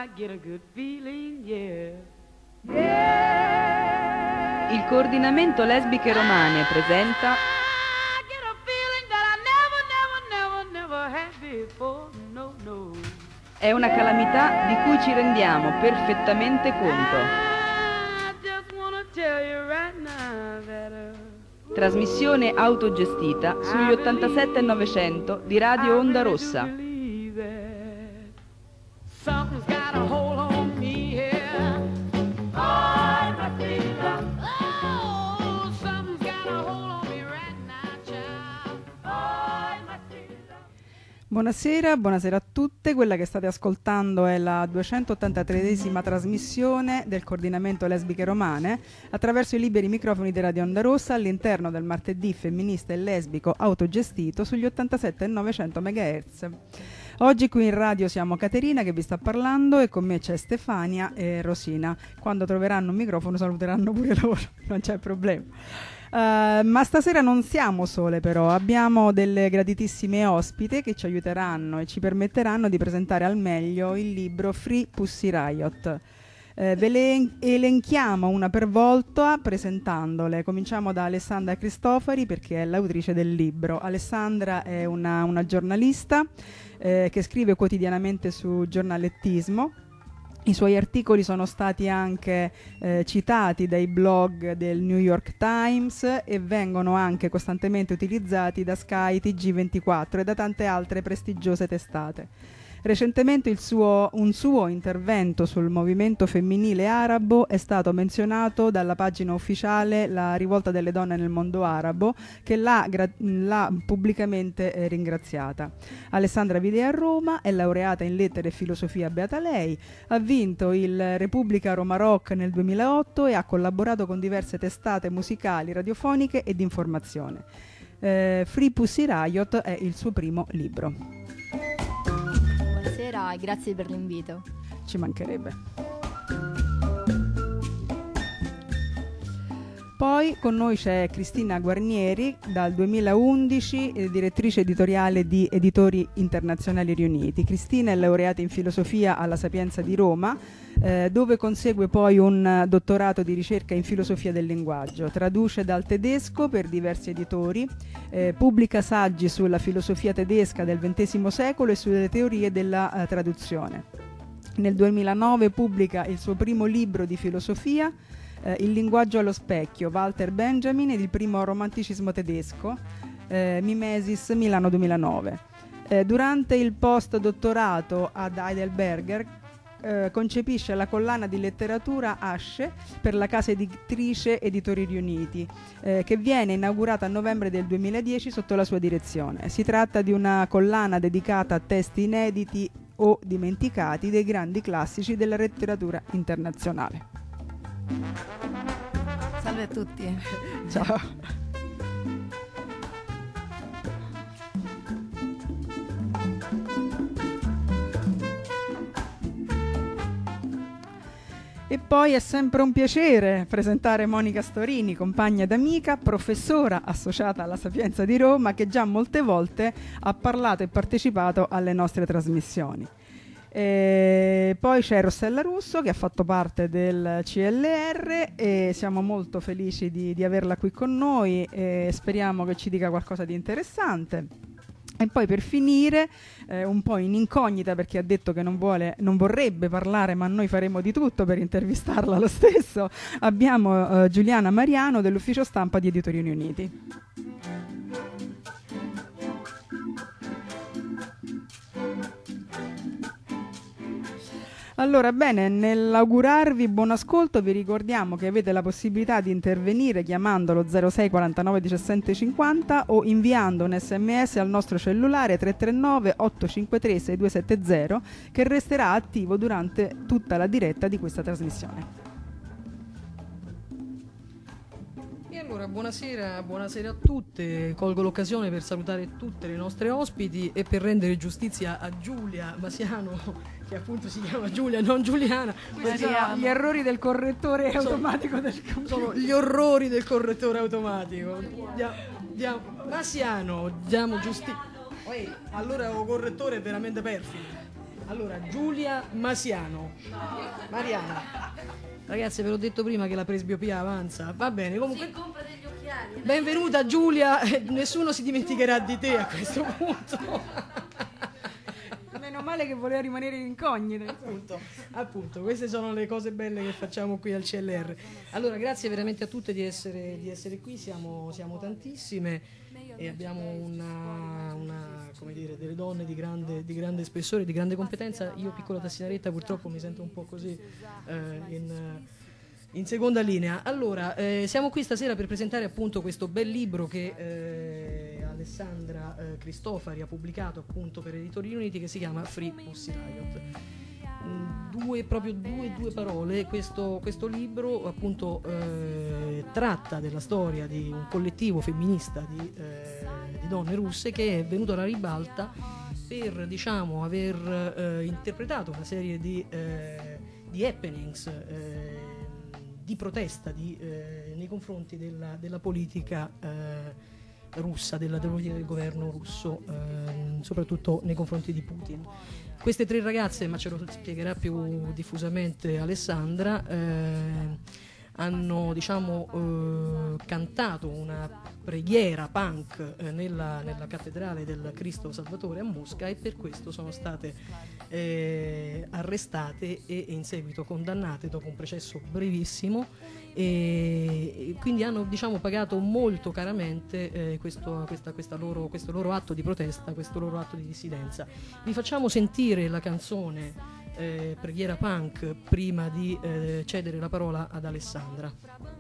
get a good feeling, yeah. Il coordinamento lesbiche romane presenta I get a feeling that I never had before, no, no. È una calamità di cui ci rendiamo perfettamente conto. I just wanna tell you right now that Trasmissione autogestita sugli 87 e 900 di Radio Onda Rossa. Something's got a hold on me here. Oh, my freedom. Oh, something's got a hold on me right now, child. Oh, my freedom. Buonasera a tutte. Quella che state ascoltando è la 283esima trasmissione del coordinamento lesbiche romane attraverso i liberi microfoni di Radio Onda Rossa all'interno del martedì femminista e lesbico autogestito sugli 87 e 900 MHz. Oggi qui in radio siamo Caterina che vi sta parlando e con me c'è Stefania e Rosina. Quando troveranno un microfono saluteranno pure loro, non c'è problema. Ma stasera non siamo sole però, abbiamo delle graditissime ospite che ci aiuteranno e ci permetteranno di presentare al meglio il libro Free Pussy Riot. Ve le elenchiamo una per volta presentandole. Cominciamo da Alessandra Cristofari perché è l'autrice del libro. Alessandra è una giornalista che scrive quotidianamente su giornalettismo. I suoi articoli sono stati anche citati dai blog del New York Times e vengono anche costantemente utilizzati da Sky, TG24 e da tante altre prestigiose testate. Recentemente un suo intervento sul movimento femminile arabo è stato menzionato dalla pagina ufficiale La Rivolta delle Donne nel Mondo Arabo, che l'ha pubblicamente ringraziata. Alessandra vive a Roma, è laureata in lettere e filosofia, beata lei, ha vinto il Repubblica Roma Rock nel 2008 e ha collaborato con diverse testate musicali, radiofoniche e di informazione. Free Pussy Riot è il suo primo libro. Buonasera e grazie per l'invito. Ci mancherebbe. Poi con noi c'è Cristina Guarnieri, dal 2011 direttrice editoriale di Editori Internazionali Riuniti. Cristina è laureata in filosofia alla Sapienza di Roma, dove consegue poi un dottorato di ricerca in filosofia del linguaggio. Traduce dal tedesco per diversi editori, pubblica saggi sulla filosofia tedesca del XX secolo e sulle teorie della traduzione. Nel 2009 pubblica il suo primo libro di filosofia, Il linguaggio allo specchio, Walter Benjamin ed il primo romanticismo tedesco, Mimesis, Milano 2009. Durante il post-dottorato ad Heidelberg concepisce la collana di letteratura Asce per la casa editrice Editori Riuniti, che viene inaugurata a novembre del 2010 sotto la sua direzione. Si tratta di una collana dedicata a testi inediti o dimenticati dei grandi classici della letteratura internazionale. Salve a tutti. Ciao. E poi è sempre un piacere presentare Monica Storini, compagna ed amica, professora associata alla Sapienza di Roma, che già molte volte ha parlato e partecipato alle nostre trasmissioni. Poi c'è Rossella Russo che ha fatto parte del CLR e siamo molto felici di averla qui con noi e speriamo che ci dica qualcosa di interessante. E poi per finire, un po' in incognita perché ha detto che non vorrebbe parlare, ma noi faremo di tutto per intervistarla lo stesso, abbiamo Giuliana Mariano dell'ufficio stampa di Editori Riuniti. Allora, bene, nell'augurarvi buon ascolto vi ricordiamo che avete la possibilità di intervenire chiamandolo 06 49 17 50 o inviando un sms al nostro cellulare 339 853 6270 che resterà attivo durante tutta la diretta di questa trasmissione. E allora buonasera a tutte, colgo l'occasione per salutare tutte le nostre ospiti e per rendere giustizia a Giulia Masiano, che appunto si chiama Giulia, non Giuliana. Gli errori del correttore automatico del computer. Sono gli orrori del correttore automatico. Masiano, diamo giustizia. Allora il correttore è veramente perfido. Allora, Giulia Masiano. Mariana. Ragazzi, ve l'ho detto prima che la presbiopia avanza. Va bene, comunque. Benvenuta Giulia, nessuno si dimenticherà di te a questo punto. Meno male che voleva rimanere incognita. Appunto, queste sono le cose belle che facciamo qui al CLR. Allora, grazie veramente a tutte di essere qui, siamo tantissime e abbiamo come dire, delle donne di grande spessore, di grande competenza. Io, piccola tassinaretta, purtroppo mi sento un po' così in seconda linea. Allora, siamo qui stasera per presentare appunto questo bel libro che Alessandra Cristofari ha pubblicato appunto per Editori Uniti, che si chiama Free Pussy Riot. Due parole. Questo libro appunto tratta della storia di un collettivo femminista di donne russe che è venuto alla ribalta per, diciamo, aver interpretato una serie di happenings di protesta nei confronti della politica russa, della politica del governo russo, soprattutto nei confronti di Putin. Queste tre ragazze, ma ce lo spiegherà più diffusamente Alessandra, hanno, diciamo, cantato una preghiera punk nella cattedrale del Cristo Salvatore a Mosca, e per questo sono state arrestate e in seguito condannate dopo un processo brevissimo, e quindi hanno, diciamo, pagato molto caramente questo loro atto di protesta, questo loro atto di dissidenza. Vi facciamo sentire la canzone Preghiera Punk prima di cedere la parola ad Alessandra.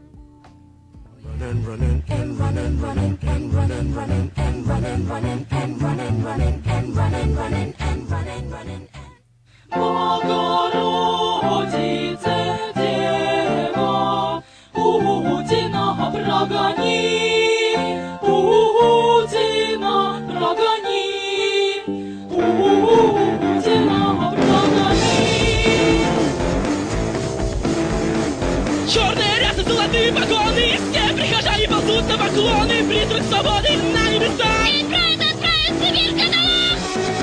Богородице, Дева, Путина прогони, Путина прогони, Путина прогони. Черные рясы, золотые погоны, из всех прихожане ползут на поклоны, призрак свободы на небесах. И правда отправит Сибирь канала.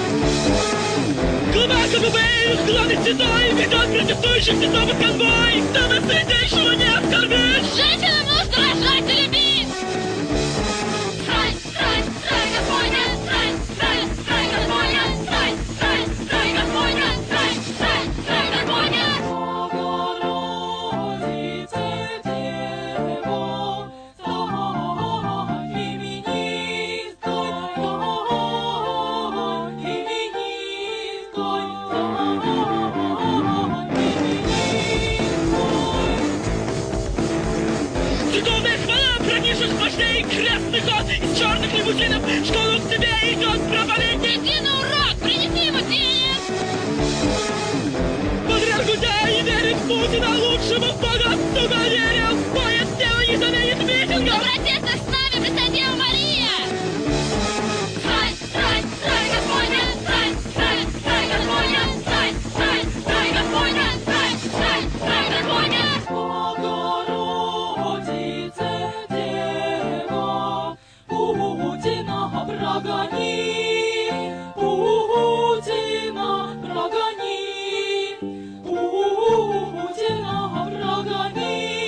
Глубоко Бубей, склонный святой, ведет протестующих цветов конвой, чтобы святейшего не оскорбить. Женщина, муж, рожать и любить. Срай, срай, срай, Господня, срай, срай, срай, Господня, срай, срай, срай, Господня, срай, срай, срай, Господня. Богородице, Дева, стань феминисткой, стань феминисткой, стань феминисткой. Церковная хвала пронижет вождей, крестный ход из черных лимузинов, в школу к тебе идет проповедник. Иди на урок, принеси ему денег. Патриарх Гудя и верит в Путина, лучшему богатству доверил, поезд тела не заменит митингов. В протестах с нами Пресвятая Дева Мария. Срай, срай, срай, Господня, срай, срай, срай, Господня, срай, срай, срай, Господня, срай, срай, срай, Господня. Богородице, Дева, Путина прогони, Путина прогони, Путина прогони.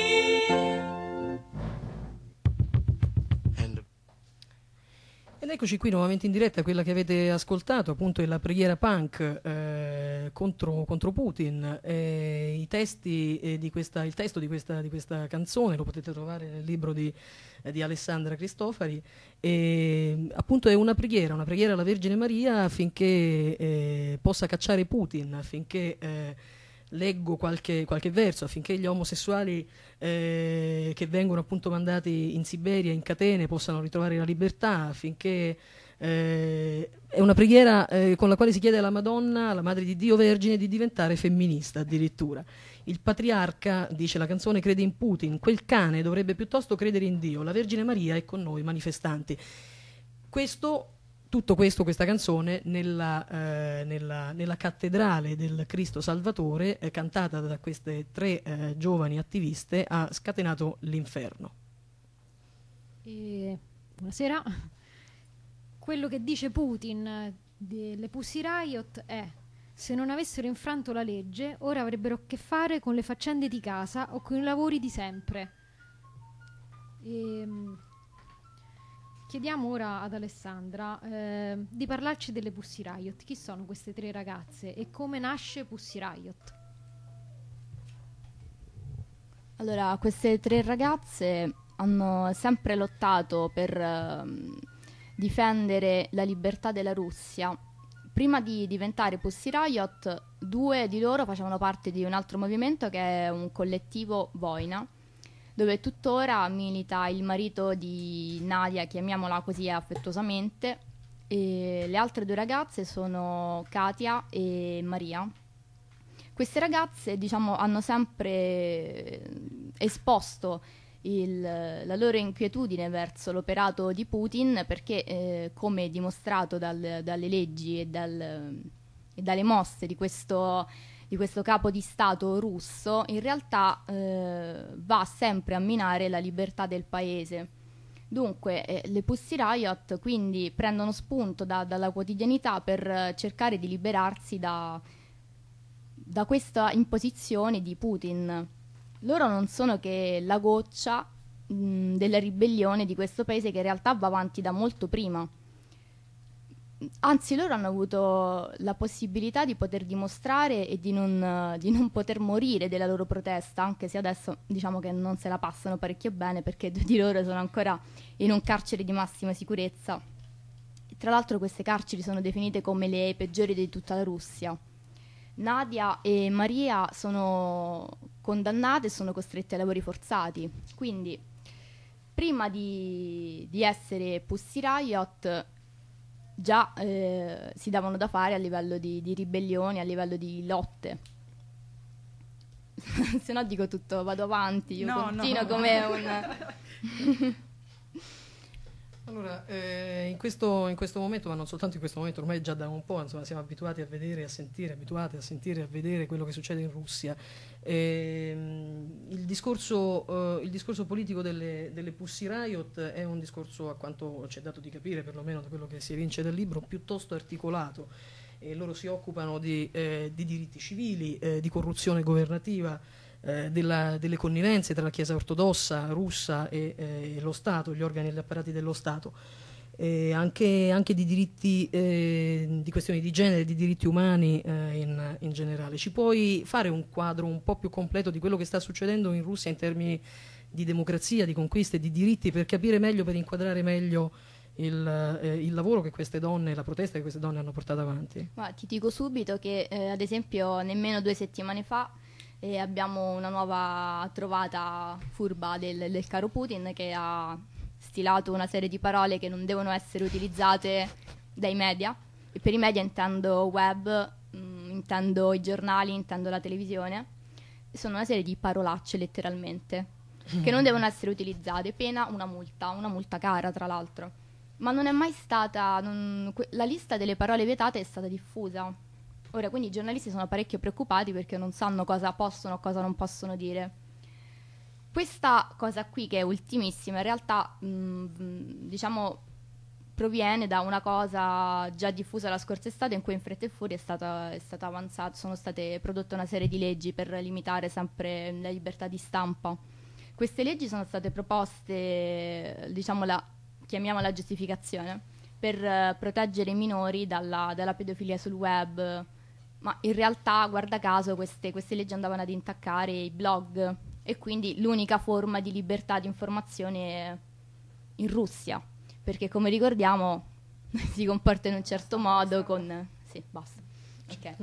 Ed eccoci qui nuovamente in diretta. Quella che avete ascoltato appunto è la preghiera punk contro Putin. Il testo di questa canzone lo potete trovare nel libro di Alessandra Cristofari. Appunto è una preghiera alla Vergine Maria affinché possa cacciare Putin, affinché leggo qualche verso, affinché gli omosessuali che vengono appunto mandati in Siberia in catene possano ritrovare la libertà, affinché è una preghiera con la quale si chiede alla Madonna, alla Madre di Dio Vergine, di diventare femminista addirittura. Il patriarca, dice la canzone, crede in Putin, quel cane dovrebbe piuttosto credere in Dio, la Vergine Maria è con noi manifestanti. Tutto questo, questa canzone, nella cattedrale del Cristo Salvatore, cantata da queste tre giovani attiviste, ha scatenato l'inferno. Buonasera. Quello che dice Putin delle Pussy Riot è: Se non avessero infranto la legge, ora avrebbero a che fare con le faccende di casa o con i lavori di sempre. Chiediamo ora ad Alessandra di parlarci delle Pussy Riot. Chi sono queste 3 ragazze e come nasce Pussy Riot? Allora, queste 3 ragazze hanno sempre lottato per difendere la libertà della Russia. Prima di diventare Pussy Riot, 2 di loro facevano parte di un altro movimento che è un collettivo Voina, dove tuttora milita il marito di Nadia, chiamiamola così affettuosamente, e le altre 2 ragazze sono Katia e Maria. Queste ragazze, diciamo, hanno sempre esposto la loro inquietudine verso l'operato di Putin perché, come dimostrato dalle leggi e dalle mosse di questo capo di Stato russo, in realtà va sempre a minare la libertà del paese. Dunque le Pussy Riot quindi prendono spunto dalla quotidianità per cercare di liberarsi da questa imposizione di Putin. Loro non sono che la goccia della ribellione di questo paese che in realtà va avanti da molto prima. Anzi, loro hanno avuto la possibilità di poter dimostrare e di non poter morire della loro protesta, anche se adesso diciamo che non se la passano parecchio bene perché 2 di loro sono ancora in un carcere di massima sicurezza. Tra l'altro queste carceri sono definite come le peggiori di tutta la Russia. Nadia e Maria sono condannate e sono costrette ai lavori forzati, quindi prima di essere Pussy Riot già si davano da fare a livello di ribellioni, a livello di lotte. Se no dico tutto, vado avanti, io continuo come un... Allora, in questo momento, ma non soltanto in questo momento, ormai già da un po', insomma, siamo abituati a vedere e a sentire, abituati a sentire e a vedere quello che succede in Russia. Il discorso politico delle Pussy Riot è un discorso, a quanto c'è dato di capire, perlomeno da quello che si evince dal libro, piuttosto articolato. Loro si occupano di diritti civili, di corruzione governativa, delle connivenze tra la Chiesa ortodossa russa e lo Stato, gli organi e gli apparati dello Stato, anche di diritti, di questioni di genere, di diritti umani in generale. Ci puoi fare un quadro un po' più completo di quello che sta succedendo in Russia in termini di democrazia, di conquiste, di diritti, per capire meglio, per inquadrare meglio il lavoro che queste donne, la protesta che queste donne hanno portato avanti? Ma ti dico subito che ad esempio nemmeno 2 settimane fa abbiamo una nuova trovata furba del caro Putin che ha stilato una serie di parole che non devono essere utilizzate dai media, e per i media intendo web, intendo i giornali, intendo la televisione. Sono una serie di parolacce letteralmente che non devono essere utilizzate, pena una multa cara tra l'altro. Ma non è mai stata, la lista delle parole vietate è stata diffusa. Ora, quindi i giornalisti sono parecchio preoccupati perché non sanno cosa possono o cosa non possono dire. Questa cosa qui, che è ultimissima, in realtà diciamo proviene da una cosa già diffusa la scorsa estate, in cui in fretta e furia è stata avanzata, sono state prodotte una serie di leggi per limitare sempre la libertà di stampa. Queste leggi sono state proposte, diciamo, chiamiamola giustificazione, per proteggere i minori dalla pedofilia sul web, ma in realtà, guarda caso, queste leggi andavano ad intaccare i blog, e quindi l'unica forma di libertà di informazione in Russia, perché come ricordiamo si comporta in un certo modo con... Sì, basta. Ok.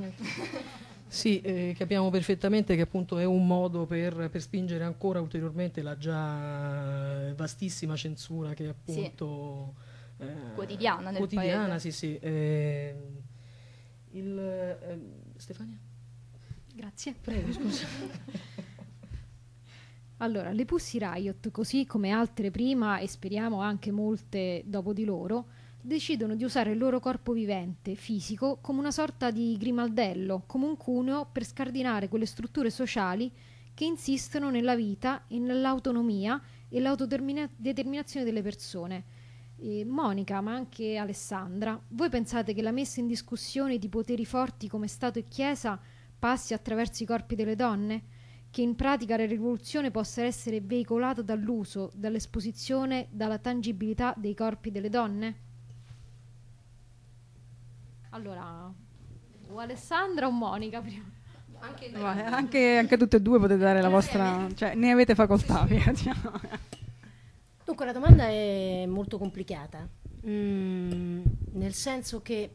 Sì, capiamo perfettamente che appunto è un modo per spingere ancora ulteriormente la già vastissima censura che è appunto quotidiana nel sì, paese. sì. Stefania? Grazie. Prego, scusa. Allora, le Pussy Riot, così come altre prima e speriamo anche molte dopo di loro, decidono di usare il loro corpo vivente, fisico, come una sorta di grimaldello, come un cuneo per scardinare quelle strutture sociali che insistono nella vita e nell'autonomia e l'autodeterminazione delle persone. Monica, ma anche Alessandra, voi pensate che la messa in discussione di poteri forti come Stato e Chiesa passi attraverso i corpi delle donne? Che in pratica la rivoluzione possa essere veicolata dall'uso, dall'esposizione, dalla tangibilità dei corpi delle donne? Allora, o Alessandra o Monica prima? Anche tutte e due potete dare la vostra, cioè ne avete facoltà. Diciamo. Dunque la domanda è molto complicata, nel senso che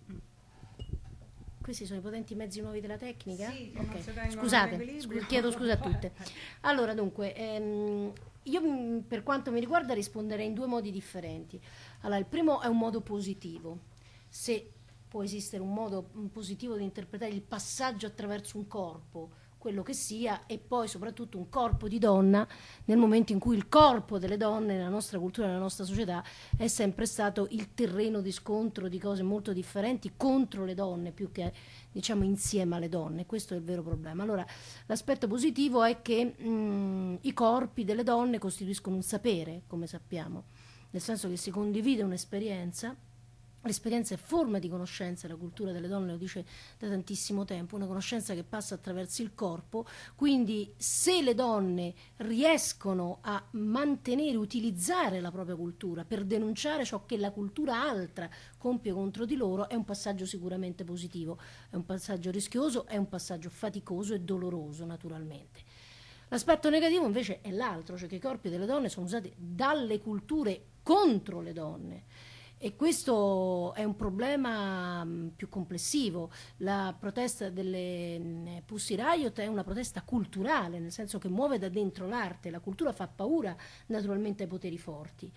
questi sono i potenti mezzi nuovi della tecnica? Sì, okay. Scusate, chiedo scusa a tutte. Allora, dunque, io per quanto mi riguarda risponderei in due modi differenti. Allora, il primo è un modo positivo. Se può esistere un modo positivo di interpretare il passaggio attraverso un corpo, quello che sia, e poi soprattutto un corpo di donna, nel momento in cui il corpo delle donne nella nostra cultura, nella nostra società, è sempre stato il terreno di scontro di cose molto differenti contro le donne, più che diciamo insieme alle donne. Questo è il vero problema. Allora, l'aspetto positivo è che i corpi delle donne costituiscono un sapere, come sappiamo, nel senso che si condivide un'esperienza. L'esperienza è forma di conoscenza, la cultura delle donne lo dice da tantissimo tempo, una conoscenza che passa attraverso il corpo, quindi se le donne riescono a mantenere, utilizzare la propria cultura per denunciare ciò che la cultura altra compie contro di loro, è un passaggio sicuramente positivo, è un passaggio rischioso, è un passaggio faticoso e doloroso naturalmente. L'aspetto negativo invece è l'altro, cioè che i corpi delle donne sono usati dalle culture contro le donne. E questo è un problema più complessivo. La protesta delle Pussy Riot è una protesta culturale, nel senso che muove da dentro l'arte. La cultura fa paura naturalmente ai poteri forti.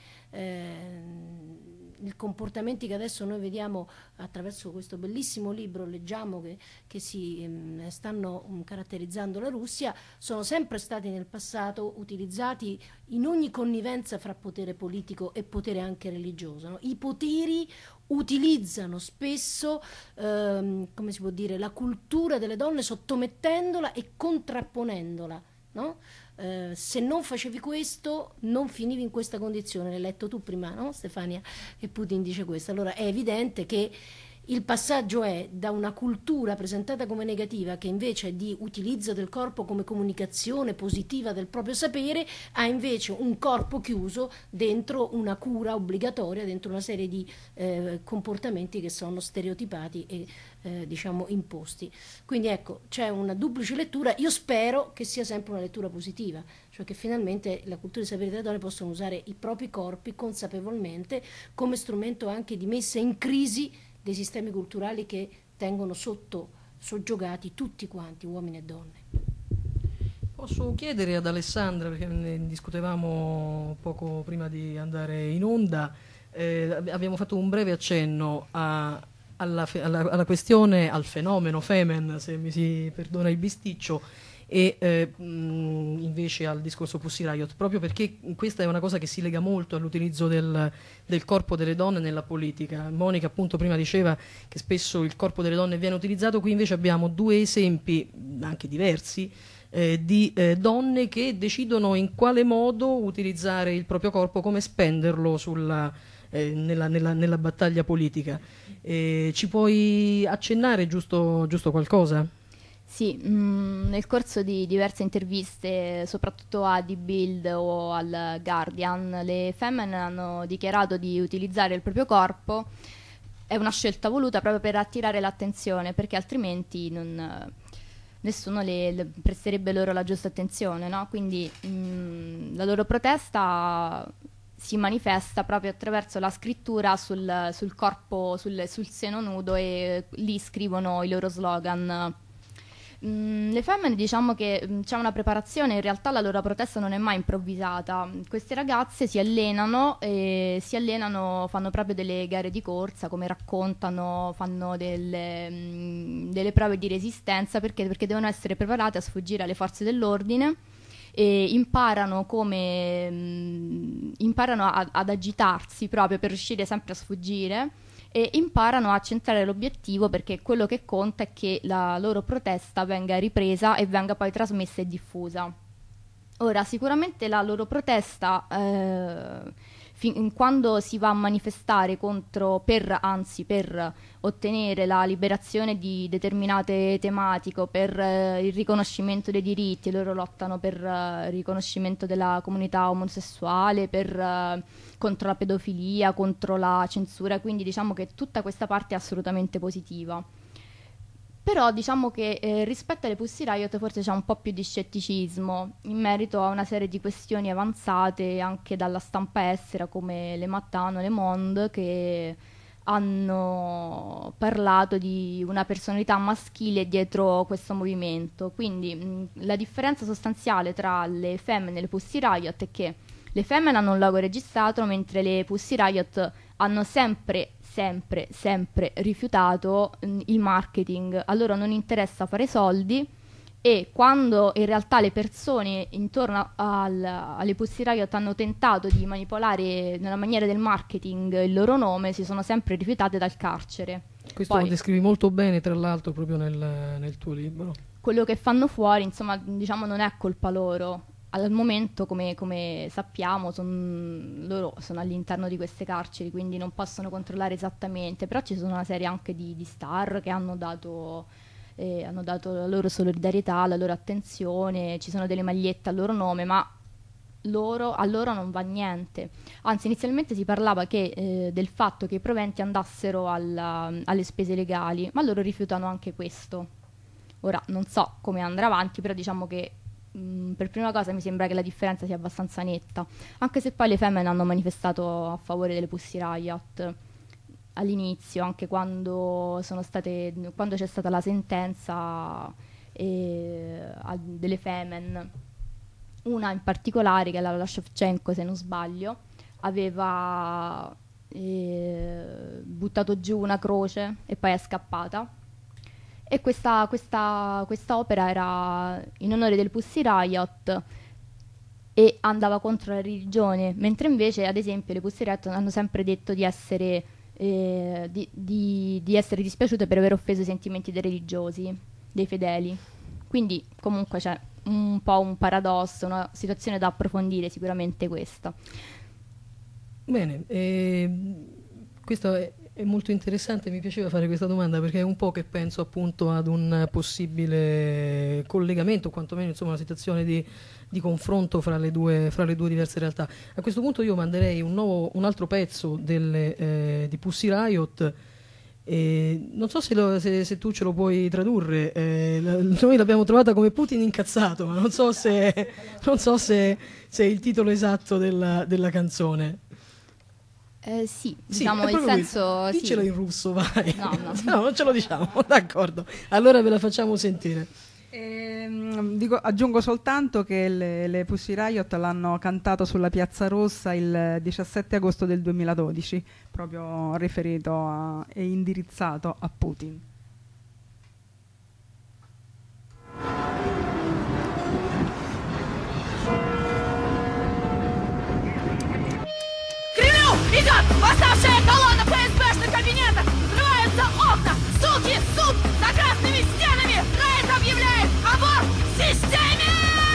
I comportamenti che adesso noi vediamo attraverso questo bellissimo libro, leggiamo che si stanno caratterizzando la Russia, sono sempre stati nel passato utilizzati in ogni connivenza fra potere politico e potere anche religioso, no? I poteri utilizzano spesso, come si può dire, la cultura delle donne sottomettendola e contrapponendola, no? Se non facevi questo non finivi in questa condizione. L'hai letto tu prima, no, Stefania, che Putin dice questo. Allora è evidente che il passaggio è da una cultura presentata come negativa, che invece è di utilizzo del corpo come comunicazione positiva del proprio sapere, a invece un corpo chiuso dentro una cura obbligatoria, dentro una serie di comportamenti che sono stereotipati e diciamo imposti. Quindi ecco, c'è una duplice lettura. Io spero che sia sempre una lettura positiva, cioè che finalmente la cultura dei saperi delle donne possono usare i propri corpi consapevolmente come strumento anche di messa in crisi dei sistemi culturali che tengono soggiogati tutti quanti, uomini e donne. Posso chiedere ad Alessandra, perché ne discutevamo poco prima di andare in onda, abbiamo fatto un breve accenno alla questione, al fenomeno Femen, se mi si perdona il bisticcio, e invece al discorso Pussy Riot, proprio perché questa è una cosa che si lega molto all'utilizzo del corpo delle donne nella politica. Monica appunto prima diceva che spesso il corpo delle donne viene utilizzato, qui invece abbiamo due esempi anche diversi di donne che decidono in quale modo utilizzare il proprio corpo, come spenderlo nella battaglia politica. Ci puoi accennare giusto qualcosa? Sì, nel corso di diverse interviste, soprattutto a The Bild o al Guardian, le Femen hanno dichiarato di utilizzare il proprio corpo. È una scelta voluta proprio per attirare l'attenzione, perché altrimenti nessuno le presterebbe loro la giusta attenzione, no? Quindi la loro protesta si manifesta proprio attraverso la scrittura sul corpo, sul seno nudo, e lì scrivono i loro slogan. Le femmine, diciamo che c'è una preparazione, in realtà la loro protesta non è mai improvvisata. Queste ragazze si allenano, fanno proprio delle gare di corsa, come raccontano, fanno delle prove di resistenza, perché devono essere preparate a sfuggire alle forze dell'ordine, e imparano ad agitarsi proprio per riuscire sempre a sfuggire, e imparano a centrare l'obiettivo, perché quello che conta è che la loro protesta venga ripresa e venga poi trasmessa e diffusa. Ora, sicuramente la loro protesta quando si va a manifestare per ottenere la liberazione di determinate tematiche, per il riconoscimento dei diritti, loro lottano per il riconoscimento della comunità omosessuale, contro la pedofilia, contro la censura, quindi diciamo che tutta questa parte è assolutamente positiva. Però diciamo che rispetto alle Pussy Riot forse c'è un po' più di scetticismo in merito a una serie di questioni avanzate anche dalla stampa estera come Le Matin, Le Monde, che hanno parlato di una personalità maschile dietro questo movimento. Quindi la differenza sostanziale tra le femmine e le Pussy Riot è che le femmine hanno un logo registrato, mentre le Pussy Riot hanno sempre rifiutato il marketing. A loro non interessa fare soldi, e quando in realtà le persone intorno alle Pussy Riot hanno tentato di manipolare nella maniera del marketing il loro nome, si sono sempre rifiutate dal carcere. Questo lo descrivi molto bene, tra l'altro, proprio nel tuo libro. Quello che fanno fuori, insomma, diciamo, non è colpa loro. Al momento, come sappiamo, loro sono all'interno di queste carceri, quindi non possono controllare esattamente, però ci sono una serie anche di star che hanno dato la loro solidarietà, la loro attenzione, ci sono delle magliette al loro nome, ma a loro non va niente. Anzi, inizialmente si parlava del fatto che i proventi andassero alle spese legali, ma loro rifiutano anche questo. Ora, non so come andrà avanti, però diciamo che per prima cosa mi sembra che la differenza sia abbastanza netta, anche se poi le femmine hanno manifestato a favore delle Pussy Riot all'inizio, anche quando c'è stata la sentenza delle femmine. Una in particolare, che è la Shevchenko, se non sbaglio, aveva buttato giù una croce e poi è scappata. E questa opera era in onore del Pussy Riot e andava contro la religione, mentre invece, ad esempio, le Pussy Riot hanno sempre detto di essere dispiaciute per aver offeso i sentimenti dei religiosi, dei fedeli. Quindi comunque c'è un po' un paradosso, una situazione da approfondire sicuramente questa. Bene, questo è molto interessante, mi piaceva fare questa domanda perché è un po' che penso appunto ad un possibile collegamento, quantomeno insomma una situazione di confronto fra le due diverse realtà. A questo punto io manderei un altro pezzo di Pussy Riot. Non so se tu ce lo puoi tradurre, noi l'abbiamo trovata come Putin incazzato, ma non so se è il titolo esatto della canzone. Sì, diciamo il senso. Diccelo sì. in russo, vai. No. No, non ce lo diciamo, d'accordo. Allora ve la facciamo sentire. Aggiungo soltanto che le Pussy Riot l'hanno cantato sulla Piazza Rossa il 17 agosto del 2012, proprio riferito e indirizzato a Putin. Идет восставшая колонна ФСБшных кабинетов! Взрываются окна! Суки, суд! За красными стенами! Райт объявляет аборт в системе!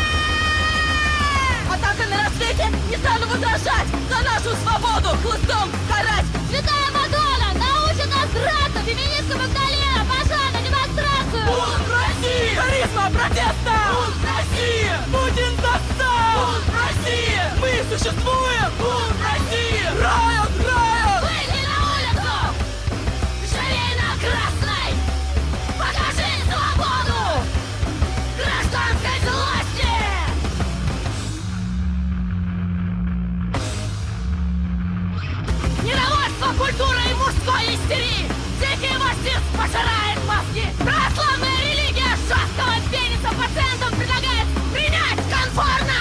Атака на рассвете! Не стану возражать! За нашу свободу хлыстом карать! Святая Мадонна! Научи нас драться! Феминистка Магдалена! Пошла на демонстрацию! Бунт России! Харизма протеста! Бунт России! Путин достал! Бунт России! Мы существуем! Бунт России! Riot! Riot! Выйди на улицу! Живи на красной! Покажи свободу! Гражданской злости! Недовольство культурой мужской истерии! Дикий марксизм пожирает мозги! Православная религия жесткого пениса пациентам предлагает принять конформность!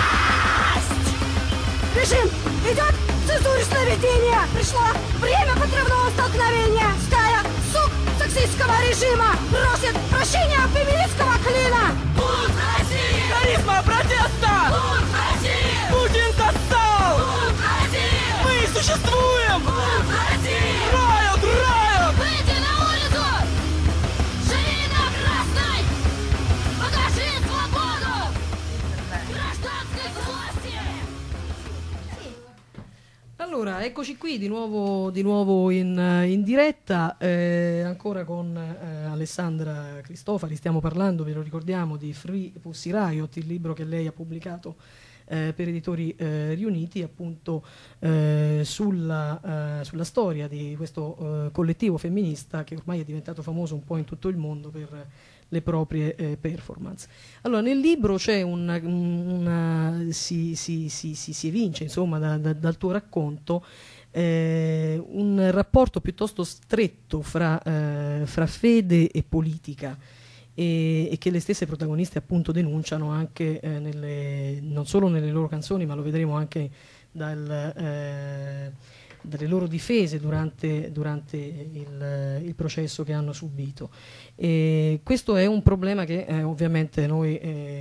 Режим идет! Цензуре сновидения! Пришло время подрывного столкновения! Стая сук сексистского режима просит прощения феминистского клина! Бунт России! Харизма протеста! Бунт России! Путин достал! Бунт России! Мы существуем! Бунт России! Riot! Riot! Выйди на улицу! Живи на красной! Покажи свободу! Гражданской злости! Eccoci qui di nuovo in diretta, ancora con Alessandra Cristofari. Stiamo parlando, ve lo ricordiamo, di Free Pussy Riot, il libro che lei ha pubblicato per Editori Riuniti, appunto sulla storia di questo collettivo femminista che ormai è diventato famoso un po' in tutto il mondo per le proprie performance. Allora, nel libro c'è si evince, insomma, dal tuo racconto un rapporto piuttosto stretto fra fede e politica, e che le stesse protagoniste appunto denunciano anche non solo nelle loro canzoni, ma lo vedremo anche dalle loro difese durante il processo che hanno subito. E questo è un problema che ovviamente noi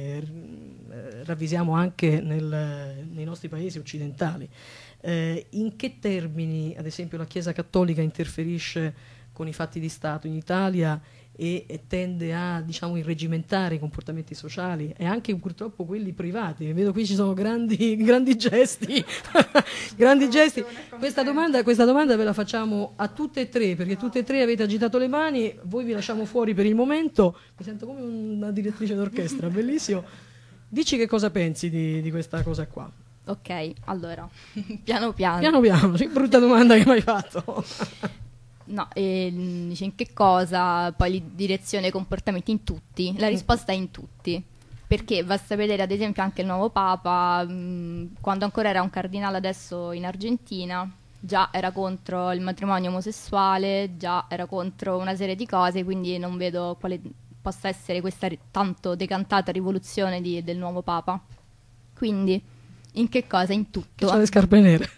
ravvisiamo anche nei nostri paesi occidentali. In che termini, ad esempio, la Chiesa Cattolica interferisce con i fatti di Stato in Italia e tende a, diciamo, irreggimentare i comportamenti sociali e anche purtroppo quelli privati? Vedo qui ci sono grandi gesti grandi gesti. Questa domanda ve la facciamo a tutte e tre, perché tutte e tre avete agitato le mani. Voi vi lasciamo fuori per il momento. Mi sento come una direttrice d'orchestra, bellissimo. Dici che cosa pensi di questa cosa qua. Ok, allora, piano piano. Sì, brutta domanda che mi hai fatto. No, dice in che cosa, poi direzione comportamenti in tutti. La risposta è in tutti, perché basta vedere ad esempio anche il nuovo Papa, quando ancora era un cardinale, adesso in Argentina, già era contro il matrimonio omosessuale, già era contro una serie di cose, quindi non vedo quale possa essere questa tanto decantata rivoluzione del nuovo Papa. Quindi in che cosa? In tutto. C'ha le scarpe nere.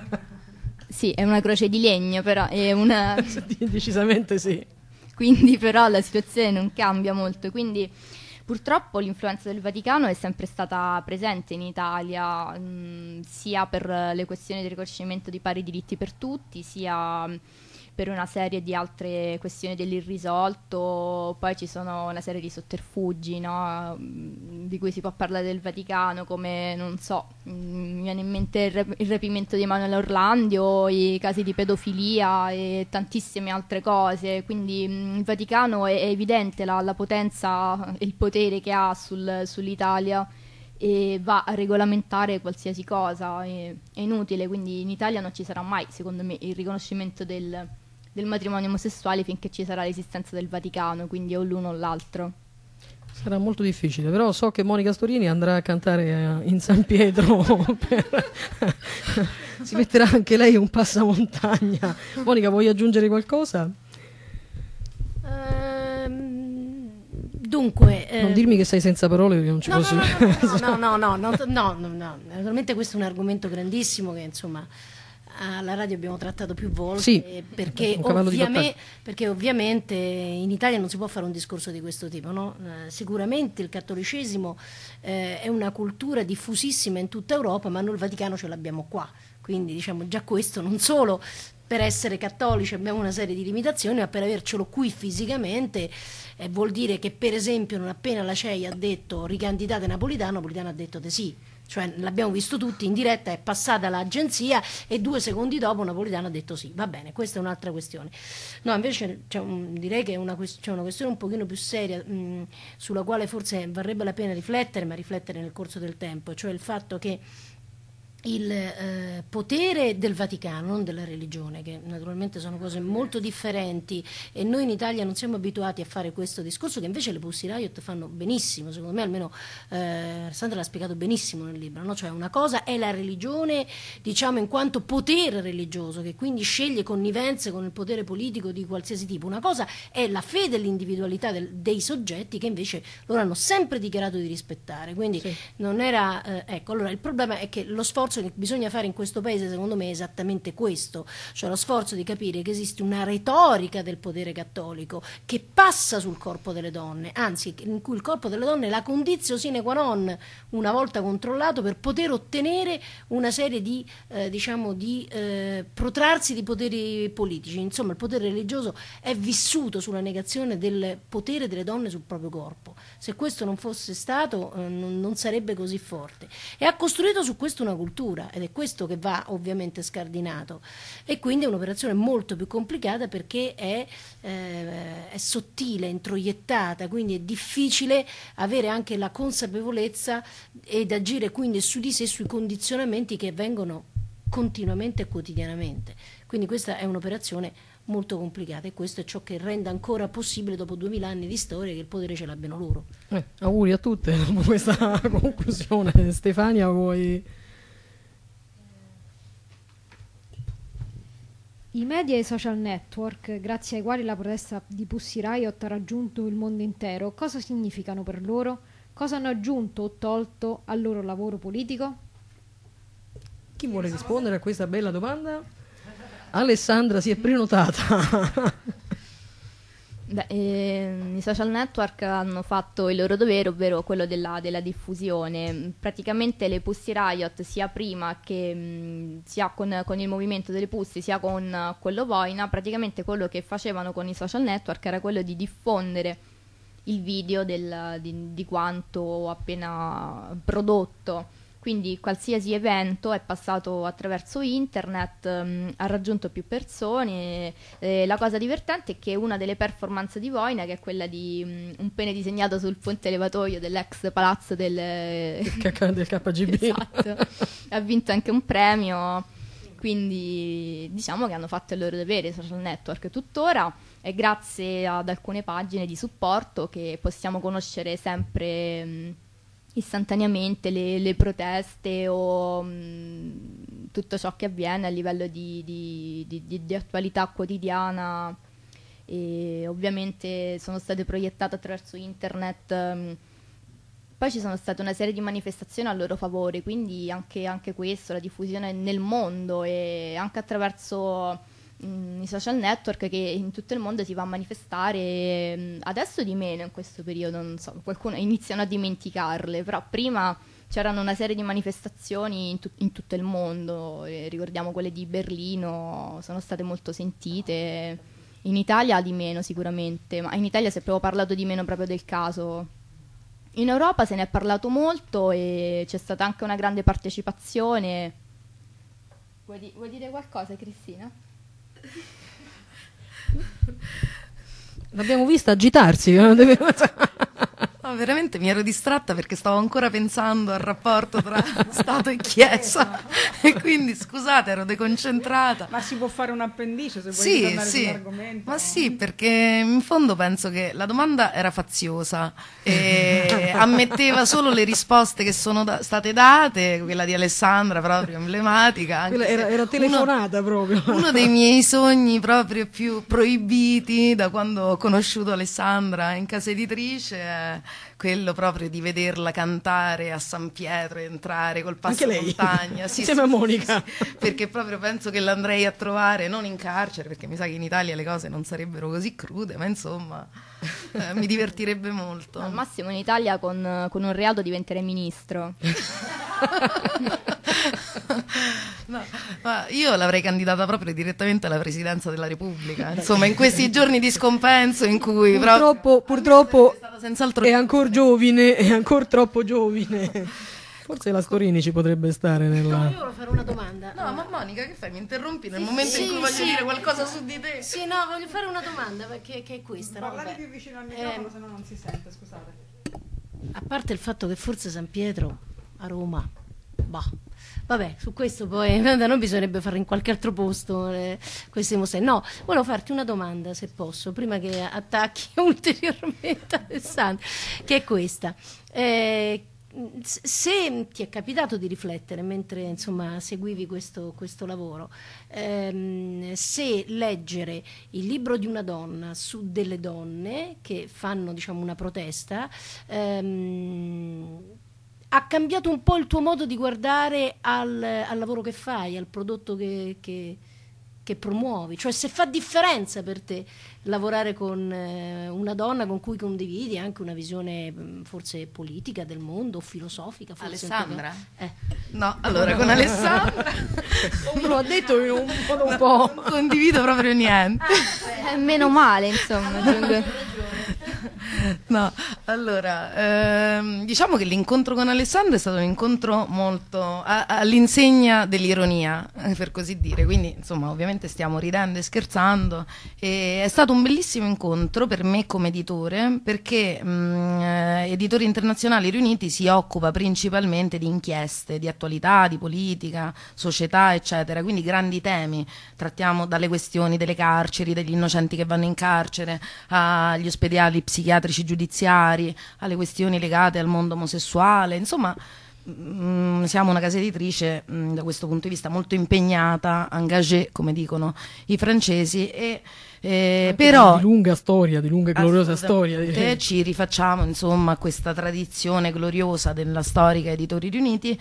Sì, è una croce di legno, però è una... Decisamente sì. Quindi però la situazione non cambia molto, quindi purtroppo l'influenza del Vaticano è sempre stata presente in Italia, sia per le questioni del riconoscimento di pari diritti per tutti, sia per una serie di altre questioni dell'irrisolto. Poi ci sono una serie di sotterfugi, no? Di cui si può parlare del Vaticano, come, non so, mi viene in mente il rapimento di Emanuele Orlandi o i casi di pedofilia e tantissime altre cose. Quindi il Vaticano è evidente la potenza e il potere che ha sull'Italia, e va a regolamentare qualsiasi cosa. È inutile, quindi in Italia non ci sarà mai, secondo me, il riconoscimento del matrimonio omosessuale finché ci sarà l'esistenza del Vaticano, quindi o l'uno o l'altro. Sarà molto difficile, però so che Monica Storini andrà a cantare in San Pietro si metterà anche lei un passamontagna. Monica, vuoi aggiungere qualcosa? Dunque, non dirmi che sei senza parole, perché non ci posso. No, naturalmente questo è un argomento grandissimo che, insomma, alla radio abbiamo trattato più volte, sì, perché ovviamente in Italia non si può fare un discorso di questo tipo, no? Sicuramente il cattolicesimo è una cultura diffusissima in tutta Europa, ma noi il Vaticano ce l'abbiamo qua, quindi diciamo già questo, non solo per essere cattolici abbiamo una serie di limitazioni, ma per avercelo qui fisicamente vuol dire che, per esempio, non appena la CEI ha detto ricandidate Napolitano ha detto di sì. Cioè l'abbiamo visto tutti in diretta, è passata l'agenzia e 2 secondi dopo Napolitano ha detto sì. Va bene, questa è un'altra questione. No, invece direi che c'è una questione un pochino più seria, sulla quale forse varrebbe la pena riflettere, ma riflettere nel corso del tempo, cioè il fatto che il potere del Vaticano, non della religione, che naturalmente sono cose molto differenti, e noi in Italia non siamo abituati a fare questo discorso, che invece le Pussy Riot fanno benissimo, secondo me, almeno Sandra l'ha spiegato benissimo nel libro, no? Cioè una cosa è la religione, diciamo, in quanto potere religioso, che quindi sceglie connivenze con il potere politico di qualsiasi tipo. Una cosa è la fede e l'individualità dei soggetti, che invece loro hanno sempre dichiarato di rispettare, quindi sì. Non era ecco, allora il problema è che lo sforzo che bisogna fare in questo paese, secondo me, è esattamente questo, cioè lo sforzo di capire che esiste una retorica del potere cattolico che passa sul corpo delle donne, anzi in cui il corpo delle donne è la condizio sine qua non, una volta controllato, per poter ottenere una serie di protrarsi di poteri politici. Insomma, il potere religioso è vissuto sulla negazione del potere delle donne sul proprio corpo. Se questo non fosse stato, non sarebbe così forte, e ha costruito su questo una cultura cultura, ed è questo che va ovviamente scardinato, e quindi è un'operazione molto più complicata perché è sottile, introiettata, quindi è difficile avere anche la consapevolezza ed agire quindi su di sé, sui condizionamenti che avvengono continuamente e quotidianamente. Quindi questa è un'operazione molto complicata, e questo è ciò che rende ancora possibile, dopo 2000 anni di storia, che il potere ce l'abbiano loro. Auguri a tutte dopo questa conclusione. Stefania, vuoi? I media e i social network, grazie ai quali la protesta di Pussy Riot ha raggiunto il mondo intero, cosa significano per loro? Cosa hanno aggiunto o tolto al loro lavoro politico? Chi vuole rispondere a questa bella domanda? Alessandra si è prenotata. I social network hanno fatto il loro dovere, ovvero quello della diffusione. Praticamente le Pussy Riot, sia prima che sia con il movimento delle Pussy, sia con quello Voina, praticamente quello che facevano con i social network era quello di diffondere il video di quanto appena prodotto. Quindi qualsiasi evento è passato attraverso internet, ha raggiunto più persone. La cosa divertente è che una delle performance di Voina, che è quella di un pene disegnato sul ponte levatoio dell'ex palazzo del KGB, esatto, ha vinto anche un premio. Quindi diciamo che hanno fatto il loro dovere i social network tuttora, e grazie ad alcune pagine di supporto che possiamo conoscere sempre istantaneamente le proteste o tutto ciò che avviene a livello di attualità quotidiana, e ovviamente sono state proiettate attraverso internet. Poi ci sono state una serie di manifestazioni a loro favore, quindi anche questo, la diffusione nel mondo, e anche attraverso i social network, che in tutto il mondo si va a manifestare. Adesso di meno in questo periodo, non so, qualcuno iniziano a dimenticarle, però prima c'erano una serie di manifestazioni in tutto il mondo, e ricordiamo quelle di Berlino, sono state molto sentite. In Italia di meno sicuramente, ma in Italia si è proprio parlato di meno proprio del caso. In Europa se ne è parlato molto e c'è stata anche una grande partecipazione. Vuoi dire qualcosa, Cristina? L'abbiamo vista agitarsi. No, veramente mi ero distratta perché stavo ancora pensando al rapporto tra Stato e Chiesa e quindi scusate, ero deconcentrata. Ma si può fare un appendice se vuoi tornare sull'argomento? Ma sì, perché in fondo penso che la domanda era faziosa e ammetteva solo le risposte che sono state date, quella di Alessandra proprio emblematica. Anche era telefonata proprio. Uno dei miei sogni proprio più proibiti da quando ho conosciuto Alessandra in casa editrice è quello proprio di vederla cantare a San Pietro e entrare col passamontagna. Sì, insieme a Monica. sì, perché proprio penso che l'andrei a trovare non in carcere, perché mi sa che in Italia le cose non sarebbero così crude, ma insomma mi divertirebbe molto. Al massimo in Italia con un reato diventerei ministro. No, ma io l'avrei candidata proprio direttamente alla presidenza della Repubblica, insomma, in questi giorni di scompenso in cui purtroppo è stata senz'altro è ancora giovine, è ancora troppo giovine. Forse la Storini ci potrebbe stare nella... No, io volevo fare una domanda. No, ma Monica, che fai? Mi interrompi nel momento in cui voglio dire qualcosa su di te? Sì, no, voglio fare una domanda perché che è questa. Parlate più vicino al microfono, se no non si sente, scusate. A parte il fatto che forse San Pietro a Roma, vabbè, su questo poi da noi bisognerebbe fare in qualche altro posto queste mostre. No, volevo farti una domanda, se posso, prima che attacchi ulteriormente Alessandro, che è questa. Se ti è capitato di riflettere mentre insomma seguivi questo lavoro, se leggere il libro di una donna su delle donne che fanno, diciamo, una protesta, ha cambiato un po' il tuo modo di guardare al lavoro che fai, al prodotto che promuovi, cioè se fa differenza per te lavorare con una donna con cui condividi anche una visione forse politica del mondo o filosofica. Forse Alessandra? No, allora con Alessandra me lo ha detto in un modo un po'. Non condivido proprio niente. Meno male, insomma. No, Allora, diciamo che l'incontro con Alessandro è stato un incontro molto all'insegna dell'ironia, per così dire, quindi insomma ovviamente stiamo ridendo e scherzando, e è stato un bellissimo incontro per me come editore, perché Editori Internazionali Riuniti si occupa principalmente di inchieste, di attualità, di politica, società, eccetera, quindi grandi temi, trattiamo dalle questioni delle carceri, degli innocenti che vanno in carcere, agli ospedali psichiatrici giudiziari, alle questioni legate al mondo omosessuale, insomma siamo una casa editrice da questo punto di vista molto impegnata, engagée come dicono i francesi, e però di lunga storia, di lunga e gloriosa storia, direi. Ci rifacciamo insomma a questa tradizione gloriosa della storica Editori Riuniti,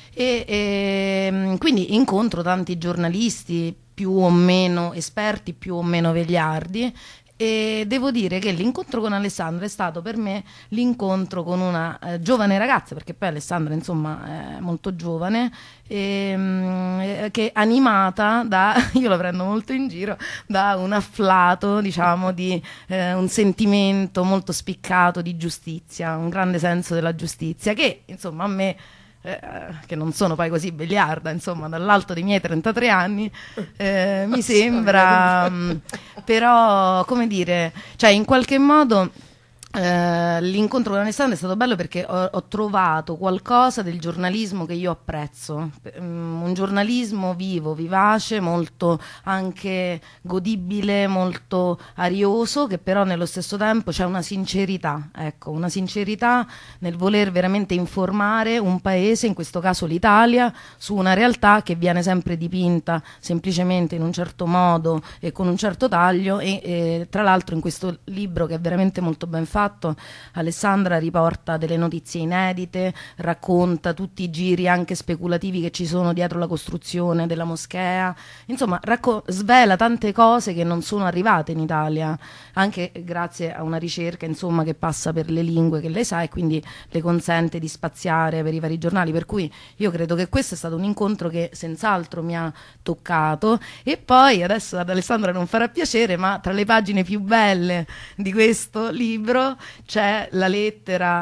e quindi incontro tanti giornalisti più o meno esperti, più o meno vegliardi, e devo dire che l'incontro con Alessandra è stato per me l'incontro con una giovane ragazza, perché poi Alessandra insomma è molto giovane, che è animata da, io la prendo molto in giro, da un afflato, diciamo, di un sentimento molto spiccato di giustizia, un grande senso della giustizia, che insomma a me, che non sono poi così vegliarda, insomma, dall'alto dei miei 33 anni, mi sembra, però, come dire, cioè in qualche modo l'incontro con Alessandro è stato bello perché ho trovato qualcosa del giornalismo che io apprezzo, un giornalismo vivo, vivace, molto anche godibile, molto arioso, che però nello stesso tempo c'è una sincerità, ecco, una sincerità nel voler veramente informare un paese, in questo caso l'Italia, su una realtà che viene sempre dipinta semplicemente in un certo modo e con un certo taglio, e tra l'altro in questo libro, che è veramente molto ben fatto, Alessandra riporta delle notizie inedite, racconta tutti i giri anche speculativi che ci sono dietro la costruzione della moschea, insomma svela tante cose che non sono arrivate in Italia, anche grazie a una ricerca insomma che passa per le lingue che lei sa, e quindi le consente di spaziare per i vari giornali, per cui io credo che questo è stato un incontro che senz'altro mi ha toccato. E poi adesso ad Alessandra non farà piacere, ma tra le pagine più belle di questo libro c'è la lettera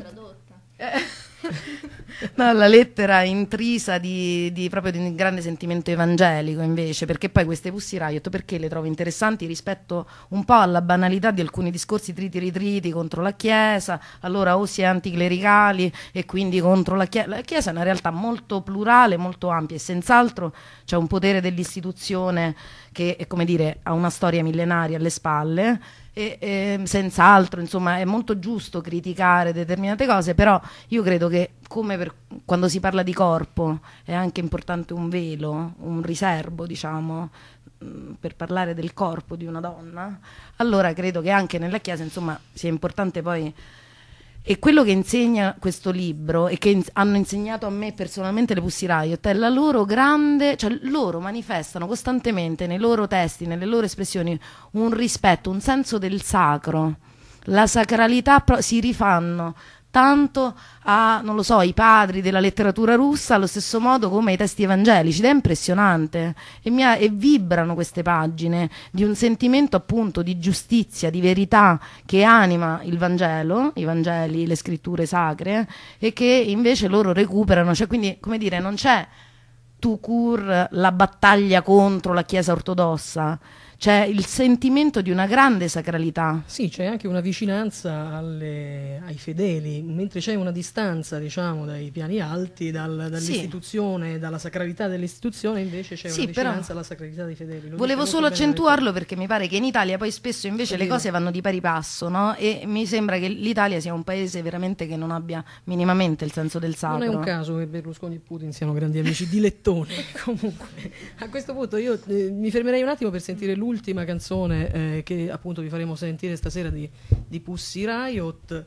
no, la lettera intrisa proprio di un grande sentimento evangelico, invece, perché poi queste Pussy Riot perché le trovo interessanti rispetto un po' alla banalità di alcuni discorsi triti ritriti contro la Chiesa. Allora o si è anticlericali e quindi contro la Chiesa. La Chiesa è una realtà molto plurale, molto ampia, e senz'altro c'è un potere dell'istituzione che, come dire, ha una storia millenaria alle spalle, e senz'altro insomma è molto giusto criticare determinate cose, però io credo che, come quando si parla di corpo, è anche importante un velo, un riservo, diciamo, per parlare del corpo di una donna. Allora credo che anche nella Chiesa insomma sia importante poi, e quello che insegna questo libro e che hanno insegnato a me personalmente le Pussy Riot è la loro grande, cioè loro manifestano costantemente nei loro testi, nelle loro espressioni, un rispetto, un senso del sacro, la sacralità, si rifanno tanto a, non lo so, i padri della letteratura russa, allo stesso modo come ai testi evangelici, ed è impressionante, e vibrano queste pagine di un sentimento appunto di giustizia, di verità, che anima il Vangelo, i Vangeli, le scritture sacre, e che invece loro recuperano, cioè quindi, come dire, non c'è tout court la battaglia contro la Chiesa ortodossa, c'è il sentimento di una grande sacralità. Sì, c'è anche una vicinanza ai fedeli, mentre c'è una distanza, diciamo, dai piani alti, dall'istituzione, sì, dalla sacralità dell'istituzione, invece c'è una vicinanza alla sacralità dei fedeli. Volevo solo accentuarlo perché mi pare che in Italia poi spesso invece le cose vanno di pari passo, no? E mi sembra che l'Italia sia un paese veramente che non abbia minimamente il senso del sacro. Non è un caso che Berlusconi e Putin siano grandi amici di lettone. Comunque, a questo punto io mi fermerei un attimo per sentire l'ultima canzone che appunto vi faremo sentire stasera di Pussy Riot,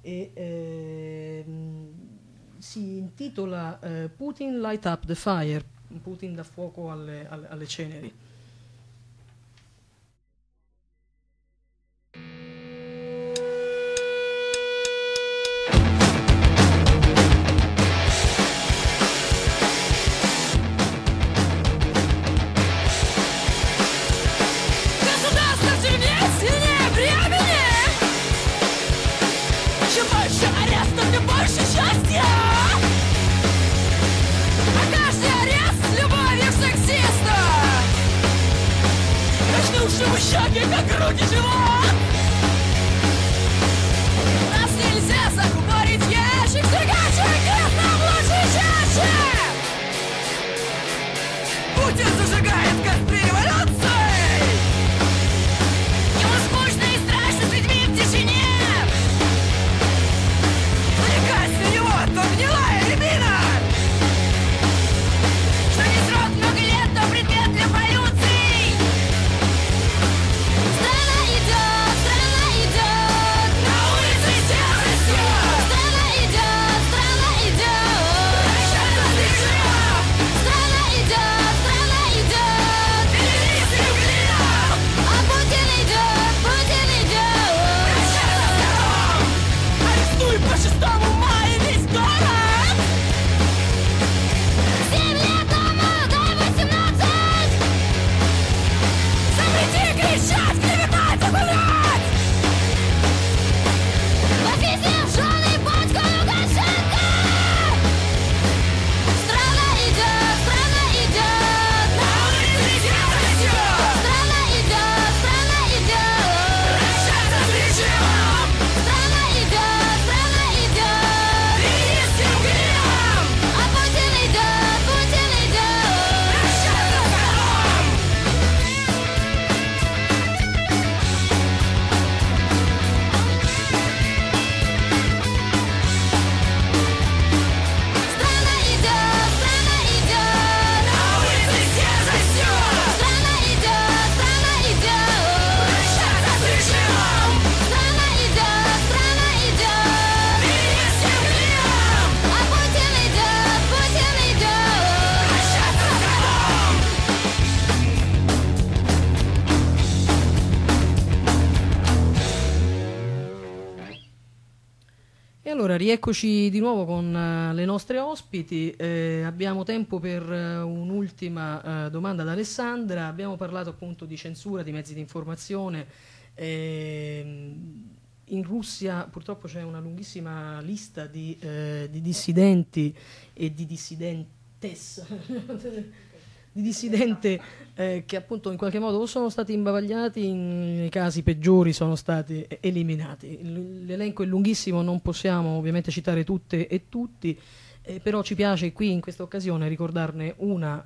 e si intitola Putin Light Up the Fire, Putin dà fuoco alle ceneri. Государство сильнее, сильнее, при мне! щеки, как руки, живот. Нас нельзя закупорить ящик, строгачий крест нам лучше чаще. Путин зажигает костры революции. Ему скучно и страшно с людьми в тишине. Отвлекаясь на него, то гнилая рябина, что не срок много лет, но предмет для полюций. Страна идет, на улице серостью. Страна идет, прощаться с режимом. Страна идет, перелез и углерод. А Путин идет, прощаться с кором. Арестуй по 6 мая весь город. 7 лет тому, дай 18. Запрети кричать, клеветать и гулять. Ловите в жены батьку Лукашенко. Страна идет, на улице серостью. Страна идет, прощаться с режимом. Страна идет, перелез и углерод. А Путин идет, прощаться с кором. Страна идет, на улице серостью. Страна идет, прощаться с режимом. Страна идет, перелез и углерод. А Путин идет, прощаться с кором. E allora rieccoci di nuovo con le nostre ospiti. Abbiamo tempo per un'ultima domanda ad Alessandra. Abbiamo parlato appunto di censura, di mezzi di informazione. In Russia purtroppo c'è una lunghissima lista di dissidenti e di dissidentes di dissidente che appunto in qualche modo o sono stati imbavagliati, nei casi peggiori sono stati eliminati. L'elenco è lunghissimo, non possiamo ovviamente citare tutte e tutti, però ci piace qui in questa occasione ricordarne una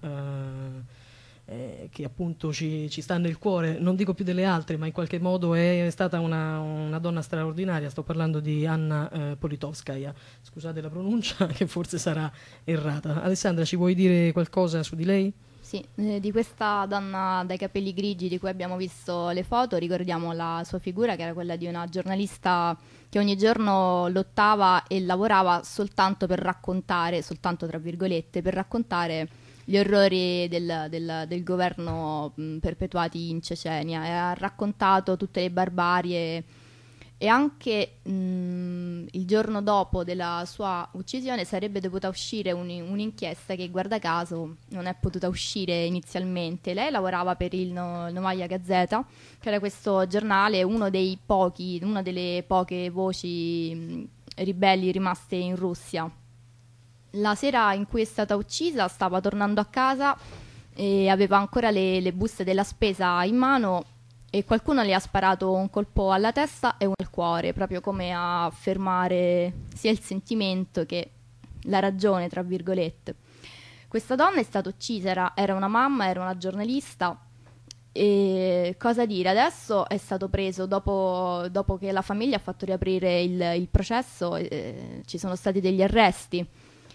che appunto ci sta nel cuore, non dico più delle altre, ma in qualche modo è stata una donna straordinaria. Sto parlando di Anna Politkovskaya, scusate la pronuncia che forse sarà errata. Alessandra, ci vuoi dire qualcosa su di lei? Sì, di questa donna dai capelli grigi di cui abbiamo visto le foto ricordiamo la sua figura, che era quella di una giornalista che ogni giorno lottava e lavorava soltanto per raccontare, soltanto tra virgolette, per raccontare gli orrori del governo perpetuati in Cecenia, e ha raccontato tutte le barbarie. E anche il giorno dopo della sua uccisione sarebbe dovuta uscire un'inchiesta che, guarda caso, non è potuta uscire inizialmente. Lei lavorava per il Novaya Gazeta, che era questo giornale, una delle poche voci ribelli rimaste in Russia. La sera in cui è stata uccisa stava tornando a casa e aveva ancora le buste della spesa in mano, e qualcuno le ha sparato un colpo alla testa e uno al cuore, proprio come a fermare sia il sentimento che la ragione, tra virgolette. Questa donna è stata uccisa, era una mamma, era una giornalista, e cosa dire, adesso è stato preso dopo che la famiglia ha fatto riaprire il processo, ci sono stati degli arresti.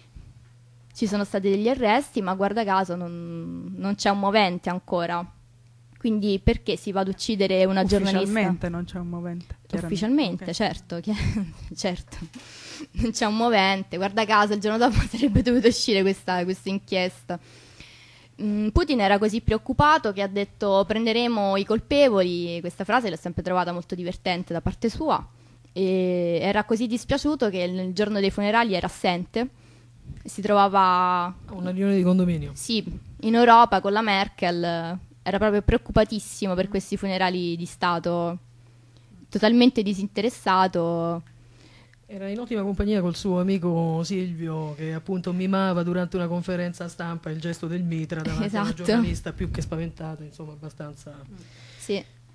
Ma guarda caso non c'è un movente ancora. Quindi perché si va ad uccidere una giornalista? Ufficialmente non c'è un movente. Ufficialmente, Okay. certo, certo. Non c'è un movente. Guarda caso, il giorno dopo sarebbe dovuta uscire questa inchiesta. Putin era così preoccupato che ha detto: prenderemo i colpevoli. Questa frase l'ho sempre trovata molto divertente da parte sua. E era così dispiaciuto che il giorno dei funerali era assente. Si trovava A una riunione di condominio. Sì, in Europa con la Merkel. Era proprio preoccupatissimo per questi funerali di Stato, totalmente disinteressato. Era in ottima compagnia col suo amico Silvio, che appunto mimava durante una conferenza stampa il gesto del mitra davanti a una Esatto. giornalista più che spaventato, insomma abbastanza Sì.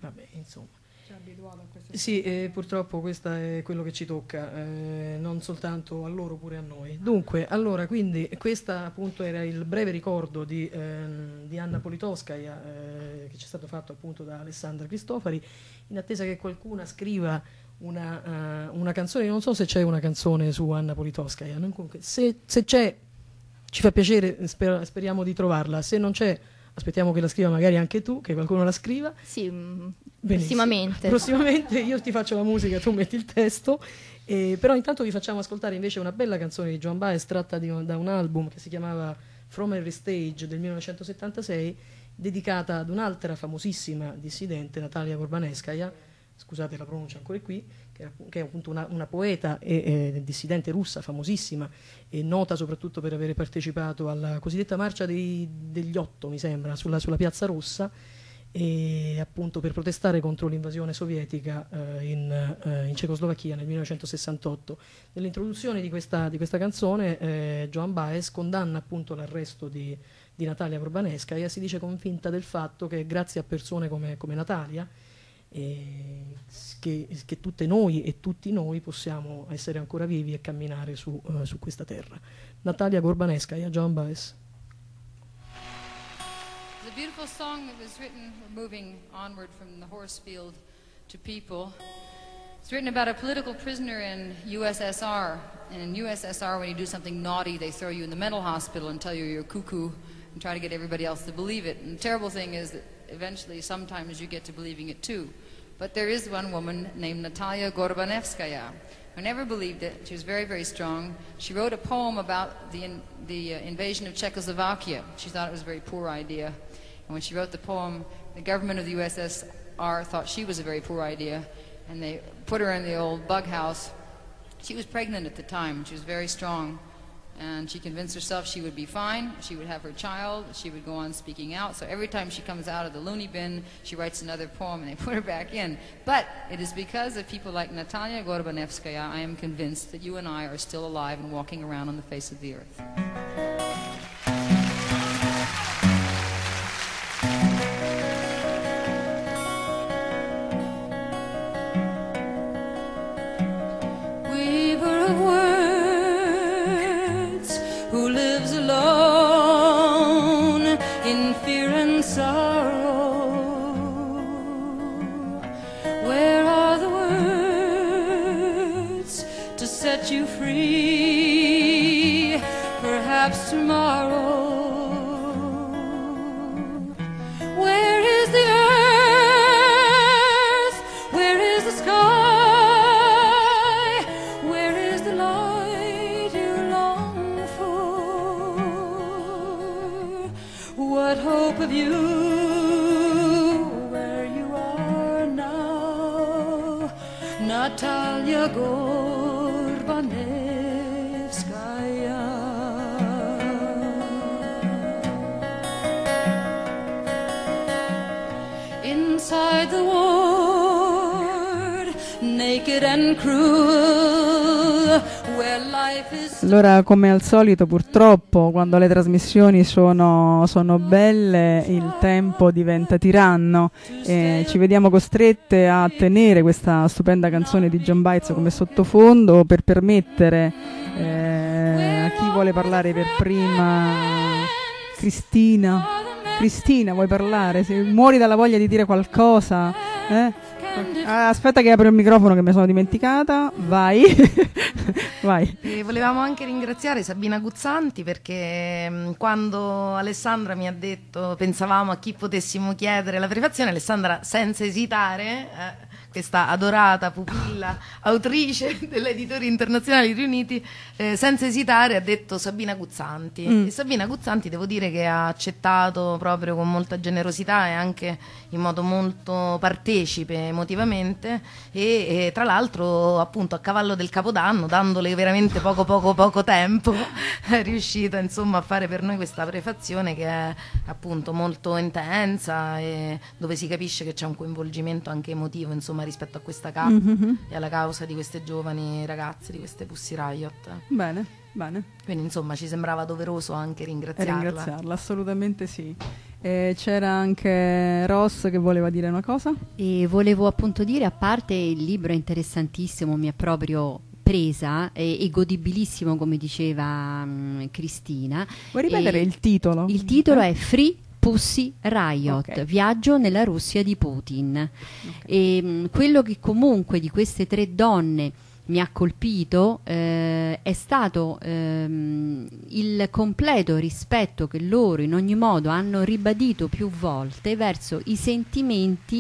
vabbè, insomma. Sì, purtroppo questo è quello che ci tocca, non soltanto a loro, pure a noi. Dunque, allora, quindi, questa appunto era il breve ricordo di Anna Politkovskaja, che ci è stato fatto appunto da Alessandra Cristofari, in attesa che qualcuno scriva una canzone. Non so se c'è una canzone su Anna Politkovskaja, comunque, se c'è, ci fa piacere, speriamo di trovarla. Se non c'è, aspettiamo che la scriva magari anche tu, che qualcuno la scriva. Sì, Benissimo. Prossimamente io ti faccio la musica, tu metti il testo, però intanto vi facciamo ascoltare invece una bella canzone di Joan Baez tratta da un album che si chiamava From Every Stage del 1976, dedicata ad un'altra famosissima dissidente, Natalia Gorbanevskaja, scusate la pronuncia ancora qui, che è appunto una poeta e dissidente russa famosissima e nota soprattutto per avere partecipato alla cosiddetta marcia degli 8, mi sembra, sulla Piazza Rossa, e appunto per protestare contro l'invasione sovietica in Cecoslovacchia nel 1968. Nell'introduzione di questa canzone Joan Baez condanna appunto l'arresto di Natalia Gorbanevskaja, si dice convinta del fatto che grazie a persone come Natalia che tutte noi e tutti noi possiamo essere ancora vivi e camminare su questa terra. Natalia Gorbanevskaja, Joan Baez. It's a beautiful song that was written, moving onward from the horse field to people. It's written about a political prisoner in USSR. And in USSR, when you do something naughty, they throw you in the mental hospital and tell you you're cuckoo and try to get everybody else to believe it. And the terrible thing is that eventually, sometimes you get to believing it too. But there is one woman named Natalia Gorbanevskaja who never believed it. She was very, very strong. She wrote a poem about the invasion of Czechoslovakia. She thought it was a very poor idea. And when she wrote the poem, the government of the USSR thought she was a very poor idea, and they put her in the old bug house. She was pregnant at the time. She was very strong. And she convinced herself she would be fine, she would have her child, she would go on speaking out. So every time she comes out of the loony bin, she writes another poem and they put her back in. But it is because of people like Natalia Gorbanevskaja, I am convinced that you and I are still alive and walking around on the face of the earth. You free, perhaps tomorrow. Where is the earth? Where is the sky? Where is the light you long for? What hope have you where you are now? Natalia Inside the ward, naked and cruel, where life is. Allora, come al solito, purtroppo, quando le trasmissioni sono belle, il tempo diventa tiranno e ci vediamo costrette a tenere questa stupenda canzone di Joan Baez come sottofondo per permettere a chi vuole parlare per prima. Cristina, vuoi parlare? Se muori dalla voglia di dire qualcosa, aspetta che apro il microfono che mi sono dimenticata. Vai. Vai. Volevamo anche ringraziare Sabina Guzzanti perché quando Alessandra mi ha detto pensavamo a chi potessimo chiedere la prefazione, Alessandra senza esitare, questa adorata pupilla autrice dell'Editori Internazionali Riuniti, senza esitare ha detto Sabina Guzzanti. E Sabina Guzzanti devo dire che ha accettato proprio con molta generosità e anche in modo molto partecipe emotivamente e tra l'altro appunto a cavallo del Capodanno, dandole veramente poco tempo, è riuscita insomma a fare per noi questa prefazione che è appunto molto intensa e dove si capisce che c'è un coinvolgimento anche emotivo insomma rispetto a questa causa e alla causa di queste giovani ragazze, di queste Pussy Riot. Bene. Quindi insomma ci sembrava doveroso anche ringraziarla. Assolutamente sì. C'era anche Ross che voleva dire una cosa. E volevo appunto dire, a parte il libro è interessantissimo, mi ha proprio presa e godibilissimo, come diceva Cristina. Vuoi ripetere il titolo? Il titolo è Free Pussy Riot, Ok. viaggio nella Russia di Putin. E quello che comunque di queste 3 donne mi ha colpito è stato il completo rispetto che loro in ogni modo hanno ribadito più volte verso i sentimenti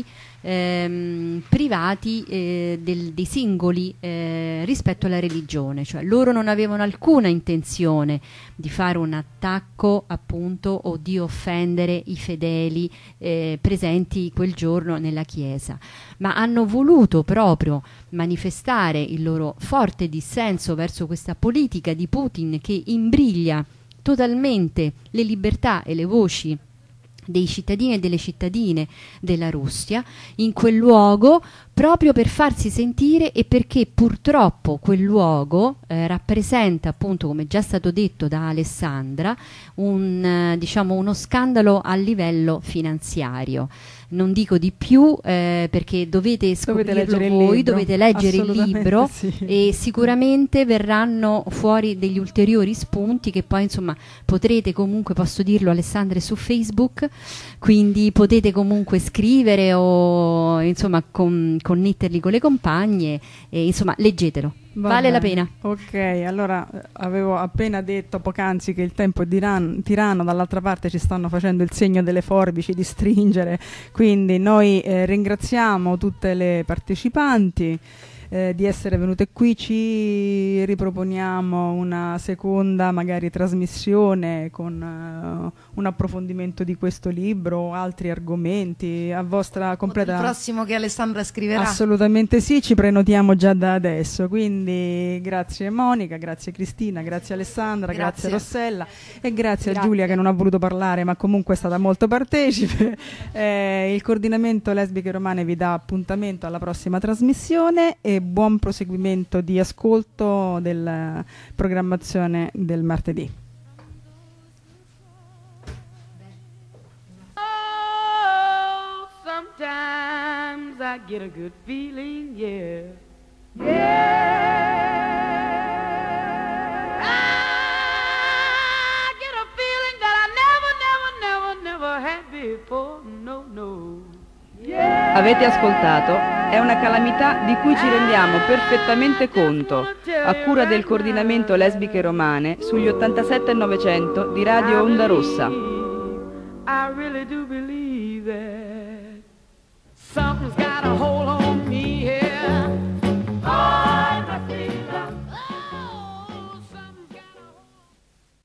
privati dei singoli rispetto alla religione, cioè loro non avevano alcuna intenzione di fare un attacco appunto o di offendere i fedeli presenti quel giorno nella chiesa, ma hanno voluto proprio manifestare il loro forte dissenso verso questa politica di Putin che imbriglia totalmente le libertà e le voci dei cittadini e delle cittadine della Russia in quel luogo, proprio per farsi sentire e perché purtroppo quel luogo rappresenta, appunto, come già stato detto da Alessandra, diciamo uno scandalo a livello finanziario. Non dico di più perché dovete scoprirlo voi, dovete leggere il libro sì. e sicuramente verranno fuori degli ulteriori spunti che poi insomma potrete comunque, posso dirlo Alessandra, su Facebook, quindi potete comunque scrivere o insomma connetterli con le compagne e insomma leggetelo. Vale la pena. Ok, allora avevo appena detto poc'anzi che il tempo è tiranno, dall'altra parte ci stanno facendo il segno delle forbici di stringere, quindi noi ringraziamo tutte le partecipanti di essere venute qui, ci riproponiamo una seconda magari trasmissione con un approfondimento di questo libro o altri argomenti a vostra completa... Il prossimo che Alessandra scriverà. Assolutamente sì, ci prenotiamo già da adesso, quindi grazie Monica, grazie Cristina, grazie Alessandra, grazie Rossella e grazie a Giulia che non ha voluto parlare ma comunque è stata molto partecipe. Il coordinamento lesbiche romane vi dà appuntamento alla prossima trasmissione e buon proseguimento di ascolto della programmazione del martedì. Oh, sometimes I get a good feeling, yeah. Yeah. I get a feeling that I never had before. No, no. Yeah. Avete ascoltato È una calamità di cui ci rendiamo perfettamente conto, a cura del coordinamento lesbiche romane sugli 87 e 900 di Radio Onda Rossa. I really do believe